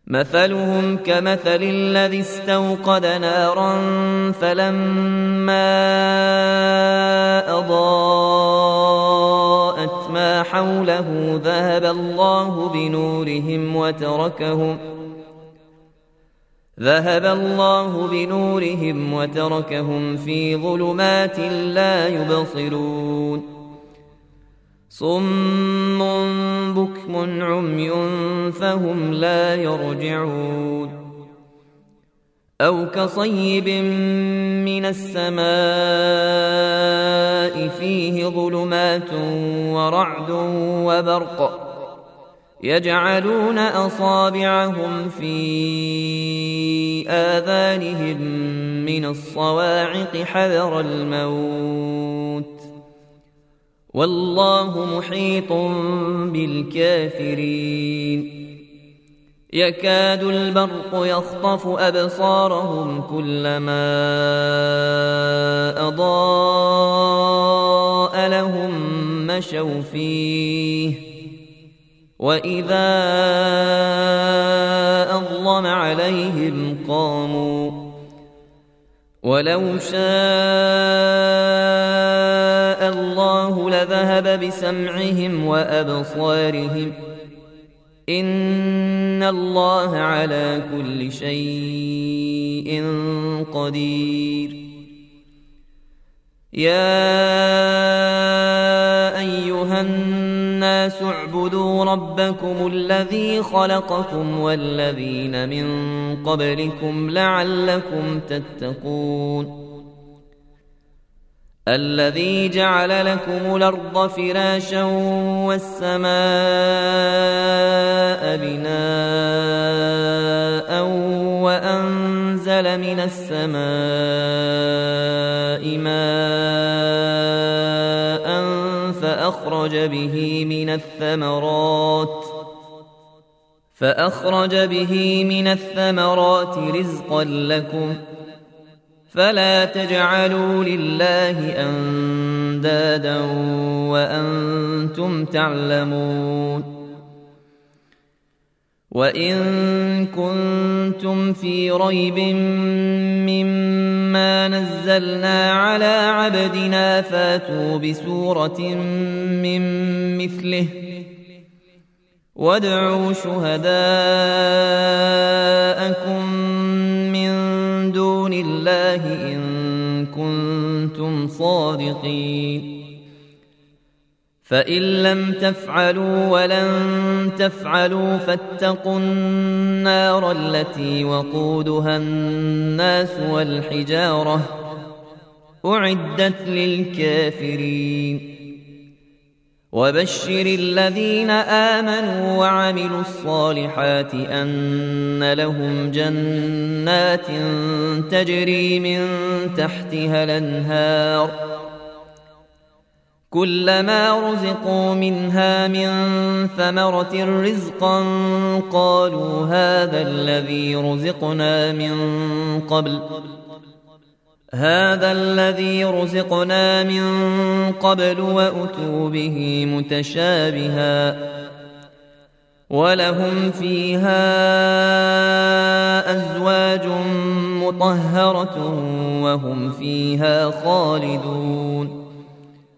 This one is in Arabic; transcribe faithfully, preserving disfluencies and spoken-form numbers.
مثلهم كمثل الذي استوقد نارا فلما أضاءت ما حوله ذهب الله بنورهم وتركهم ذهب الله بنورهم وتركهم في ظلمات لا يبصرون صم بكم عمي فهم لا يرجعون أو كصيب من السماء فيه ظلمات ورعد وبرق يجعلون أصابعهم في آذانهم من الصواعق حذر الموت والله محيط بالكافرين يكاد البرق يخطف أبصارهم كلما أضاء لهم مشوا فيه وإذا أظلم عليهم قاموا ولو شاء الله لذهب بسمعهم وأبصارهم إن الله على كل شيء قدير يا أيها الناس اعبدوا ربكم الذي خلقكم والذين من قبلكم لعلكم تتقون الذي جعل لكم الأرض فراشا والسماء بناء وأنزل من السماء ماء فأخرج به من الثمرات فأخرج به من الثمرات رزقا لكم فلا تجعلوا لله أندادا وأنتم تعلمون وإن كنتم في ريب مما نزلنا على عبدنا فاتوا بسورة من مثله وادعوا شهداءكم من دون الله إن كنتم صادقين فإن لم تفعلوا ولن تفعلوا فاتقوا النار التي وقودها الناس والحجارة أعدت للكافرين وبشر الذين آمنوا وعملوا الصالحات أن لهم جنات تجري من تحتها الأنهار كلما رزقوا منها من ثمرة رزقا قالوا هذا الذي رزقنا من قبل هذا الذي رزقنا من قبل وأتوا به متشابها ولهم فيها أزواج مطهرة وهم فيها خالدون